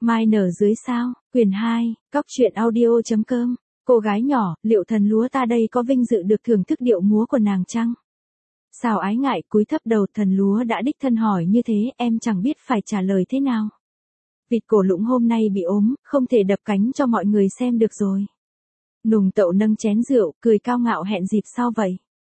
Mai nở dưới sao, quyển 2, Cóc truyện audio.com. Cô gái nhỏ, liệu thần lúa ta đây có vinh dự được thưởng thức điệu múa của nàng chăng? Sao ái ngại cúi thấp đầu, thần lúa đã đích thân hỏi như thế, em chẳng biết phải trả lời thế nào. Vịt cổ lũng hôm nay bị ốm, không thể đập cánh cho mọi người xem được rồi. Nùng Tậu nâng chén rượu, cười cao ngạo hẹn dịp sau vậy.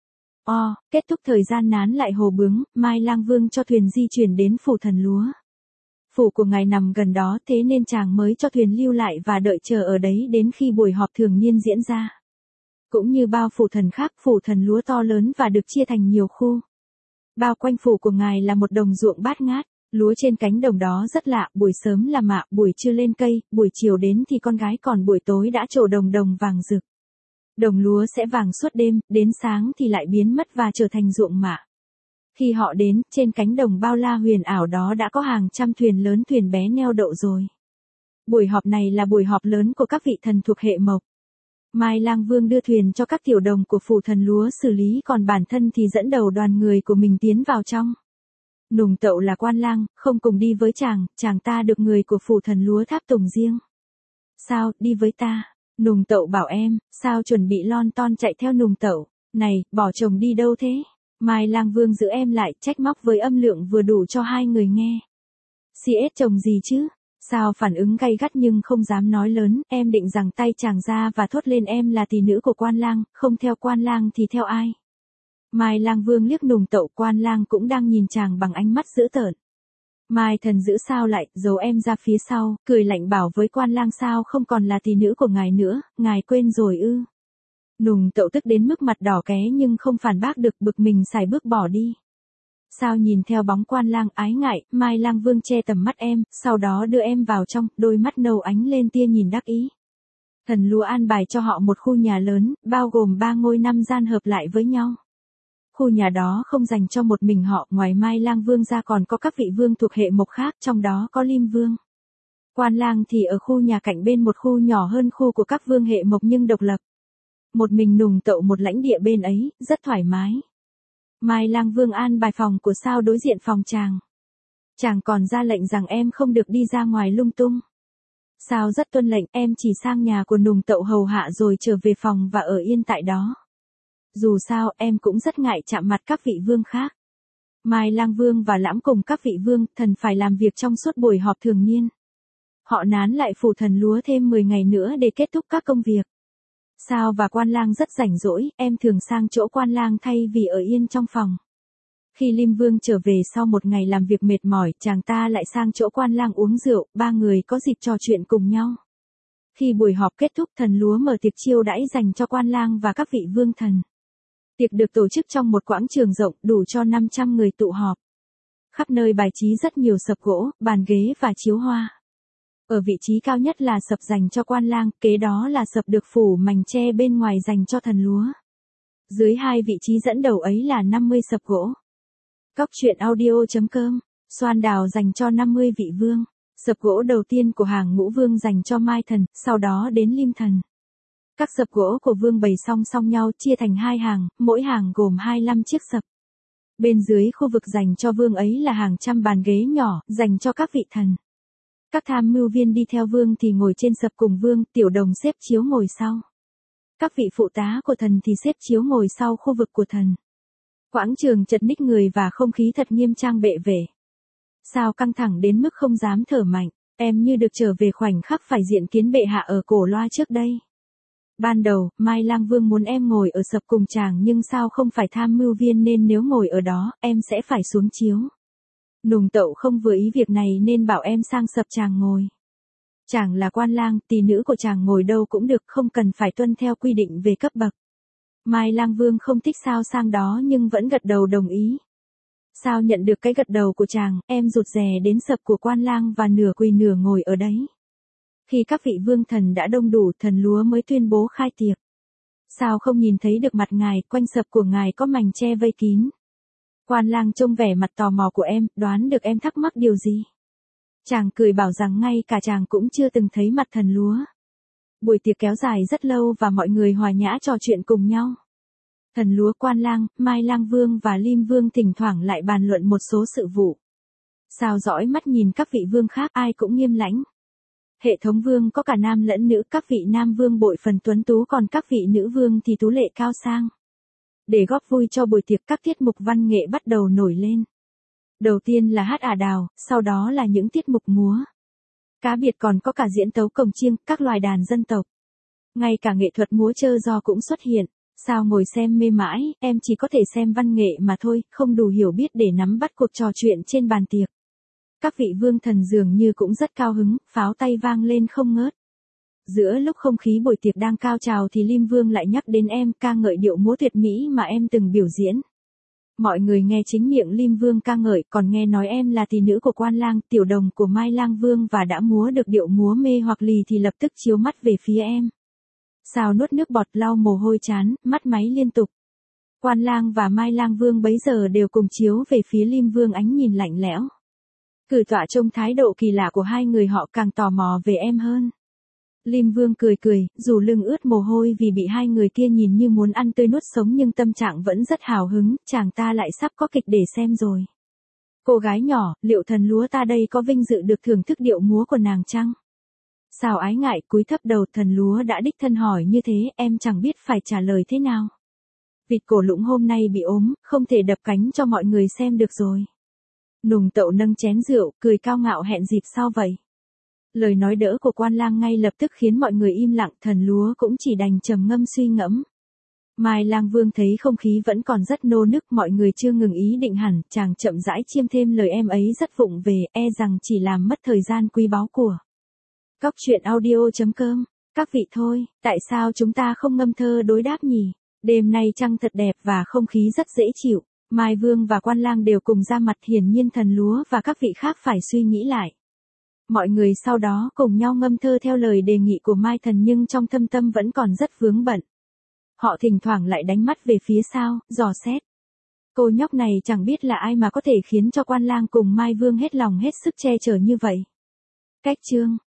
Kết thúc thời gian nán lại hồ bướng, Mai Lang Vương cho thuyền di chuyển đến phủ thần lúa. Phủ của ngài nằm gần đó, thế nên chàng mới cho thuyền lưu lại và đợi chờ ở đấy đến khi buổi họp thường niên diễn ra. Cũng như bao phủ thần khác, phủ thần lúa to lớn và được chia thành nhiều khu. Bao quanh phủ của ngài là một đồng ruộng bát ngát, lúa trên cánh đồng đó rất lạ, buổi sớm là mạ, buổi trưa lên cây, buổi chiều đến thì con gái, còn buổi tối đã trổ đồng đồng vàng rực. Đồng lúa sẽ vàng suốt đêm, đến sáng thì lại biến mất và trở thành ruộng mạ. Khi họ đến, trên cánh đồng bao la huyền ảo đó đã có hàng trăm thuyền lớn thuyền bé neo đậu rồi. Buổi họp này là buổi họp lớn của các vị thần thuộc hệ mộc. Mai Lang Vương đưa thuyền cho các tiểu đồng của phủ thần lúa xử lý, còn bản thân thì dẫn đầu đoàn người của mình tiến vào trong. Nùng Tậu là quan lang, không cùng đi với chàng ta được người của phủ thần lúa tháp tùng riêng. Sao, đi với ta? Nùng Tậu bảo em, sao chuẩn bị lon ton chạy theo Nùng Tậu. Này, bỏ chồng đi đâu thế? Mai Lang Vương giữ em lại, trách móc với âm lượng vừa đủ cho hai người nghe. CS chồng gì chứ? Sao phản ứng gay gắt nhưng không dám nói lớn, em định giằng tay chàng ra và thốt lên em là tỷ nữ của quan lang, không theo quan lang thì theo ai? Mai Lang Vương liếc Nùng Tậu, quan lang cũng đang nhìn chàng bằng ánh mắt dữ tợn. Mai thần giữ sao lại, giấu em ra phía sau, cười lạnh bảo với quan lang sao không còn là tỷ nữ của ngài nữa, ngài quên rồi ư? Nùng Tậu tức đến mức mặt đỏ ké nhưng không phản bác được, bực mình sải bước bỏ đi. Sao nhìn theo bóng quan lang ái ngại, Mai Lang Vương che tầm mắt em, sau đó đưa em vào trong, đôi mắt nâu ánh lên tia nhìn đắc ý. Thần lúa an bài cho họ một khu nhà lớn, bao gồm 3 ngôi 5 gian hợp lại với nhau. Khu nhà đó không dành cho một mình họ, ngoài Mai Lang Vương ra còn có các vị vương thuộc hệ mộc khác, trong đó có Lim Vương. Quan lang thì ở khu nhà cạnh bên, một khu nhỏ hơn khu của các vương hệ mộc nhưng độc lập. Một mình Nùng Tậu một lãnh địa bên ấy, rất thoải mái. Mai Lang Vương an bài phòng của sao đối diện phòng chàng. Chàng còn ra lệnh rằng em không được đi ra ngoài lung tung. Sao rất tuân lệnh, em chỉ sang nhà của Nùng Tậu hầu hạ rồi trở về phòng và ở yên tại đó. Dù sao, em cũng rất ngại chạm mặt các vị vương khác. Mai Lang Vương và Lãm cùng các vị vương, thần phải làm việc trong suốt buổi họp thường niên. Họ nán lại phủ thần lúa thêm 10 ngày nữa để kết thúc các công việc. Sao và quan lang rất rảnh rỗi, em thường sang chỗ quan lang thay vì ở yên trong phòng. Khi Lim Vương trở về sau một ngày làm việc mệt mỏi, chàng ta lại sang chỗ quan lang uống rượu, ba người có dịp trò chuyện cùng nhau. Khi buổi họp kết thúc, thần lúa mở tiệc chiêu đãi dành cho quan lang và các vị vương thần. Tiệc được tổ chức trong một quảng trường rộng, đủ cho 500 người tụ họp. Khắp nơi bài trí rất nhiều sập gỗ, bàn ghế và chiếu hoa. Ở vị trí cao nhất là sập dành cho quan lang, kế đó là sập được phủ mành tre bên ngoài dành cho thần lúa. Dưới hai vị trí dẫn đầu ấy là 50 sập gỗ. Cóc truyện audio.com, xoan đào dành cho 50 vị vương. Sập gỗ đầu tiên của hàng ngũ vương dành cho Mai thần, sau đó đến Lim thần. Các sập gỗ của vương bày song song nhau, chia thành hai hàng, mỗi hàng gồm 25 chiếc sập. Bên dưới khu vực dành cho vương ấy là hàng trăm bàn ghế nhỏ, dành cho các vị thần. Các tham mưu viên đi theo vương thì ngồi trên sập cùng vương, tiểu đồng xếp chiếu ngồi sau. Các vị phụ tá của thần thì xếp chiếu ngồi sau khu vực của thần. Quảng trường chật ních người và không khí thật nghiêm trang bệ vệ. Sao căng thẳng đến mức không dám thở mạnh, em như được trở về khoảnh khắc phải diện kiến bệ hạ ở cổ loa trước đây. Ban đầu, Mai Lang Vương muốn em ngồi ở sập cùng chàng nhưng sao không phải tham mưu viên nên nếu ngồi ở đó, em sẽ phải xuống chiếu. Nùng Tậu không vừa ý việc này nên bảo em sang sập chàng ngồi. Chàng là quan lang, tỷ nữ của chàng ngồi đâu cũng được, không cần phải tuân theo quy định về cấp bậc. Mai Lang Vương không thích sao sang đó nhưng vẫn gật đầu đồng ý. Sao nhận được cái gật đầu của chàng, em rụt rè đến sập của quan lang và nửa quỳ nửa ngồi ở đấy. Khi các vị vương thần đã đông đủ, thần lúa mới tuyên bố khai tiệc. Sao không nhìn thấy được mặt ngài, quanh sập của ngài có mành tre vây kín. Quan lang trông vẻ mặt tò mò của em, đoán được em thắc mắc điều gì. Chàng cười bảo rằng ngay cả chàng cũng chưa từng thấy mặt thần lúa. Buổi tiệc kéo dài rất lâu và mọi người hòa nhã trò chuyện cùng nhau. Thần lúa, quan lang, Mai Lang Vương và Lim Vương thỉnh thoảng lại bàn luận một số sự vụ. Sao dõi mắt nhìn các vị vương khác, ai cũng nghiêm lãnh. Hệ thống vương có cả nam lẫn nữ, các vị nam vương bội phần tuấn tú còn các vị nữ vương thì tú lệ cao sang. Để góp vui cho buổi tiệc, các tiết mục văn nghệ bắt đầu nổi lên. Đầu tiên là hát ả đào, sau đó là những tiết mục múa. Cá biệt còn có cả diễn tấu cồng chiêng, các loài đàn dân tộc. Ngay cả nghệ thuật múa chơ giò cũng xuất hiện. Sao ngồi xem mê mãi, em chỉ có thể xem văn nghệ mà thôi, không đủ hiểu biết để nắm bắt cuộc trò chuyện trên bàn tiệc. Các vị vương thần dường như cũng rất cao hứng, pháo tay vang lên không ngớt. Giữa lúc không khí buổi tiệc đang cao trào thì Lim Vương lại nhắc đến em, ca ngợi điệu múa tuyệt mỹ mà em từng biểu diễn. Mọi người nghe chính miệng Lim Vương ca ngợi, còn nghe nói em là tỷ nữ của Quan Lang, tiểu đồng của Mai Lang Vương và đã múa được điệu múa mê hoặc lì thì lập tức chiếu mắt về phía em. Sao nuốt nước bọt, lau mồ hôi trán, mắt máy liên tục. Quan Lang và Mai Lang Vương bấy giờ đều cùng chiếu về phía Lim Vương, ánh nhìn lạnh lẽo. Cử tọa trông thái độ kỳ lạ của hai người họ càng tò mò về em hơn. Lim Vương cười cười, dù lưng ướt mồ hôi vì bị hai người kia nhìn như muốn ăn tươi nuốt sống nhưng tâm trạng vẫn rất hào hứng, chàng ta lại sắp có kịch để xem rồi. Cô gái nhỏ, liệu thần lúa ta đây có vinh dự được thưởng thức điệu múa của nàng chăng? Sao ái ngại cúi thấp đầu, thần lúa đã đích thân hỏi như thế, em chẳng biết phải trả lời thế nào. Vịt cổ lũng hôm nay bị ốm, không thể đập cánh cho mọi người xem được rồi. Nùng Tậu nâng chén rượu, cười cao ngạo hẹn dịp sau vậy. Lời nói đỡ của Quan Lang ngay lập tức khiến mọi người im lặng, thần lúa cũng chỉ đành trầm ngâm suy ngẫm. Mai Lang Vương thấy không khí vẫn còn rất nô nức, mọi người chưa ngừng ý định hẳn, chàng chậm rãi chiêm thêm lời em ấy rất vụng về, e rằng chỉ làm mất thời gian quý báu của. Cóc truyện audio.com. Các vị thôi, tại sao chúng ta không ngâm thơ đối đáp nhỉ? Đêm nay trăng thật đẹp và không khí rất dễ chịu. Mai Vương và Quan Lang đều cùng ra mặt, hiển nhiên thần lúa và các vị khác phải suy nghĩ lại. Mọi người sau đó cùng nhau ngâm thơ theo lời đề nghị của Mai Thần nhưng trong thâm tâm vẫn còn rất vướng bận. Họ thỉnh thoảng lại đánh mắt về phía sau, dò xét. Cô nhóc này chẳng biết là ai mà có thể khiến cho Quan Lang cùng Mai Vương hết lòng hết sức che chở như vậy. Cách chương